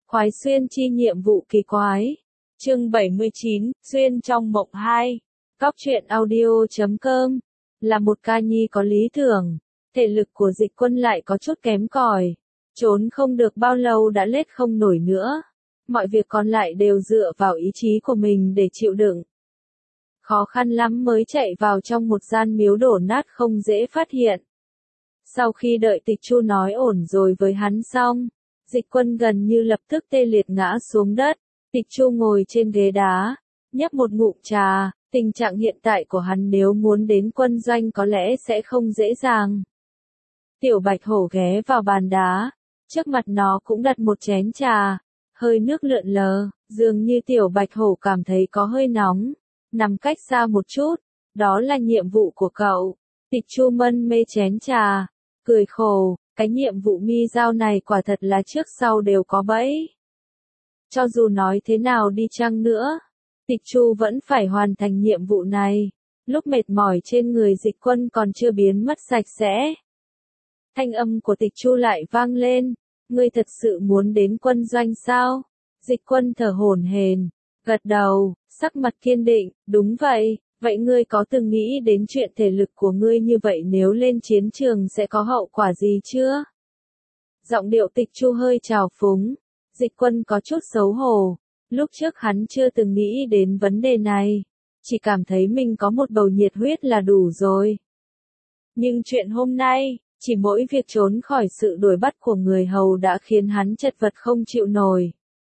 Khoái xuyên chi nhiệm vụ kỳ quái. Chương 79, xuyên trong mộng 2. Cóc truyện audio.com. Là một ca nhi có lý tưởng, thể lực của Dịch Quân lại có chút kém cỏi, trốn không được bao lâu đã lết không nổi nữa. Mọi việc còn lại đều dựa vào ý chí của mình để chịu đựng. Khó khăn lắm mới chạy vào trong một gian miếu đổ nát không dễ phát hiện. Sau khi đợi Tịch Chu nói ổn rồi với hắn xong, Dịch Quân gần như lập tức tê liệt ngã xuống đất. Tịch Chu ngồi trên ghế đá, nhấp một ngụm trà. Tình trạng hiện tại của hắn nếu muốn đến quân doanh có lẽ sẽ không dễ dàng. Tiểu Bạch Hổ ghé vào bàn đá, trước mặt nó cũng đặt một chén trà, hơi nước lượn lờ, dường như Tiểu Bạch Hổ cảm thấy có hơi nóng, nằm cách xa một chút, đó là nhiệm vụ của cậu. Tịch Chu mân mê chén trà, cười khổ, cái nhiệm vụ mi giao này quả thật là trước sau đều có bẫy. Cho dù nói thế nào đi chăng nữa, Tịch Chu vẫn phải hoàn thành nhiệm vụ này. Lúc mệt mỏi trên người Dịch Quân còn chưa biến mất sạch sẽ, thanh âm của Tịch Chu lại vang lên, ngươi thật sự muốn đến quân doanh sao? Dịch Quân thở hổn hển, gật đầu, sắc mặt kiên định, đúng vậy, vậy ngươi có từng nghĩ đến chuyện thể lực của ngươi như vậy nếu lên chiến trường sẽ có hậu quả gì chưa? Giọng điệu Tịch Chu hơi trào phúng, Dịch Quân có chút xấu hổ. Lúc trước hắn chưa từng nghĩ đến vấn đề này, chỉ cảm thấy mình có một bầu nhiệt huyết là đủ rồi. Nhưng chuyện hôm nay, chỉ mỗi việc trốn khỏi sự đuổi bắt của người hầu đã khiến hắn chật vật không chịu nổi.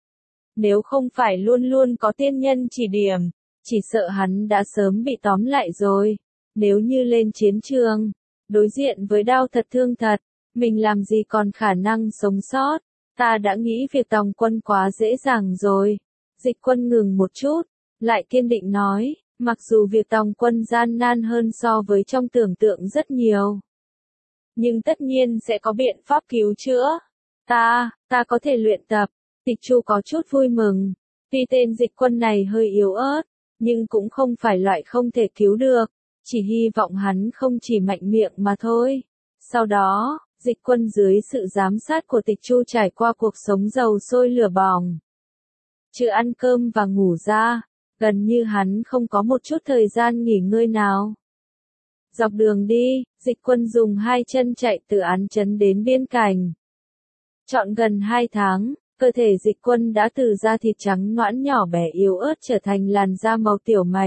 Nếu không phải luôn luôn có tiên nhân chỉ điểm, chỉ sợ hắn đã sớm bị tóm lại rồi. Nếu như lên chiến trường, đối diện với đau thật thương thật, mình làm gì còn khả năng sống sót. Ta đã nghĩ việc tòng quân quá dễ dàng rồi. Dịch Quân ngừng một chút, lại kiên định nói, mặc dù việc tòng quân gian nan hơn so với trong tưởng tượng rất nhiều. Nhưng tất nhiên sẽ có biện pháp cứu chữa. Ta có thể luyện tập. Tịch Chu có chút vui mừng. Tuy tên Dịch Quân này hơi yếu ớt, nhưng cũng không phải loại không thể cứu được. Chỉ hy vọng hắn không chỉ mạnh miệng mà thôi. Sau đó, Dịch Quân dưới sự giám sát của Tịch Chu trải qua cuộc sống dầu sôi lửa bỏng. Trừ ăn cơm và ngủ ra, gần như hắn không có một chút thời gian nghỉ ngơi nào. Dọc đường đi, Dịch Quân dùng hai chân chạy từ Án Trấn đến biên cảnh. Trọn gần 2 tháng, cơ thể Dịch Quân đã từ da thịt trắng nõn nhỏ bé yếu ớt trở thành làn da màu tiểu mạch.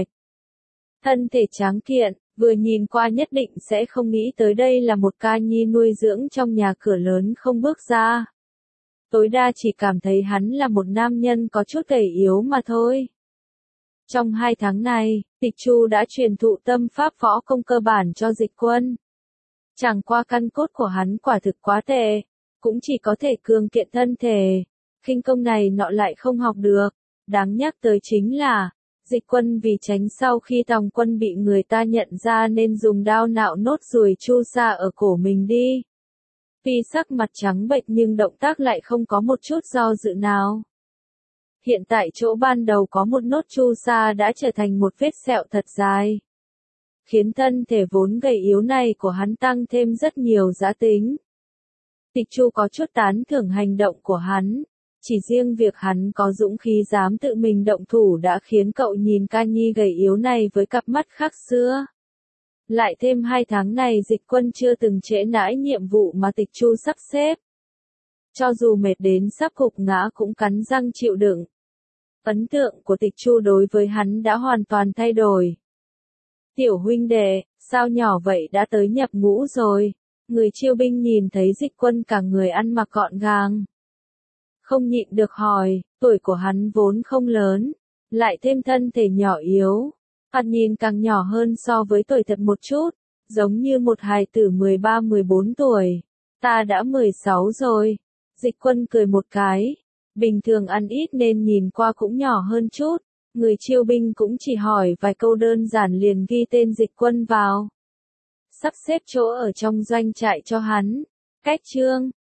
Thân thể tráng kiện, vừa nhìn qua nhất định sẽ không nghĩ tới đây là một ca nhi nuôi dưỡng trong nhà cửa lớn không bước ra. Tối đa chỉ cảm thấy hắn là một nam nhân có chút gầy yếu mà thôi. Trong 2 tháng này, Tịch Chu đã truyền thụ tâm pháp võ công cơ bản cho Dịch Quân. Chẳng qua căn cốt của hắn quả thực quá tệ, cũng chỉ có thể cường kiện thân thể, khinh công này nọ lại không học được. Đáng nhắc tới chính là, Dịch Quân vì tránh sau khi tòng quân bị người ta nhận ra nên dùng đao nạo nốt ruồi chu sa ở cổ mình đi. Tuy sắc mặt trắng bệch nhưng động tác lại không có một chút do dự nào. Hiện tại chỗ ban đầu có một nốt chu sa đã trở thành một vết sẹo thật dài, khiến thân thể vốn gầy yếu này của hắn tăng thêm rất nhiều giá tính. Tịch Chu có chút tán thưởng hành động của hắn, chỉ riêng việc hắn có dũng khí dám tự mình động thủ đã khiến cậu nhìn ca nhi gầy yếu này với cặp mắt khác xưa. Lại thêm 2 tháng này Dịch Quân chưa từng trễ nải nhiệm vụ mà Tịch Chu sắp xếp. Cho dù mệt đến sắp gục ngã cũng cắn răng chịu đựng. Ấn tượng của Tịch Chu đối với hắn đã hoàn toàn thay đổi. Tiểu huynh đệ, sao nhỏ vậy đã tới nhập ngũ rồi? Người chiêu binh nhìn thấy Dịch Quân cả người ăn mặc gọn gàng, không nhịn được hỏi, tuổi của hắn vốn không lớn, lại thêm thân thể nhỏ yếu. Hắn nhìn càng nhỏ hơn so với tuổi thật một chút, giống như một hài tử 13-14 tuổi. Ta đã 16 rồi. Dịch Quân cười một cái. Bình thường ăn ít nên nhìn qua cũng nhỏ hơn chút. Người chiêu binh cũng chỉ hỏi vài câu đơn giản liền ghi tên Dịch Quân vào. Sắp xếp chỗ ở trong doanh trại cho hắn. Cách chương,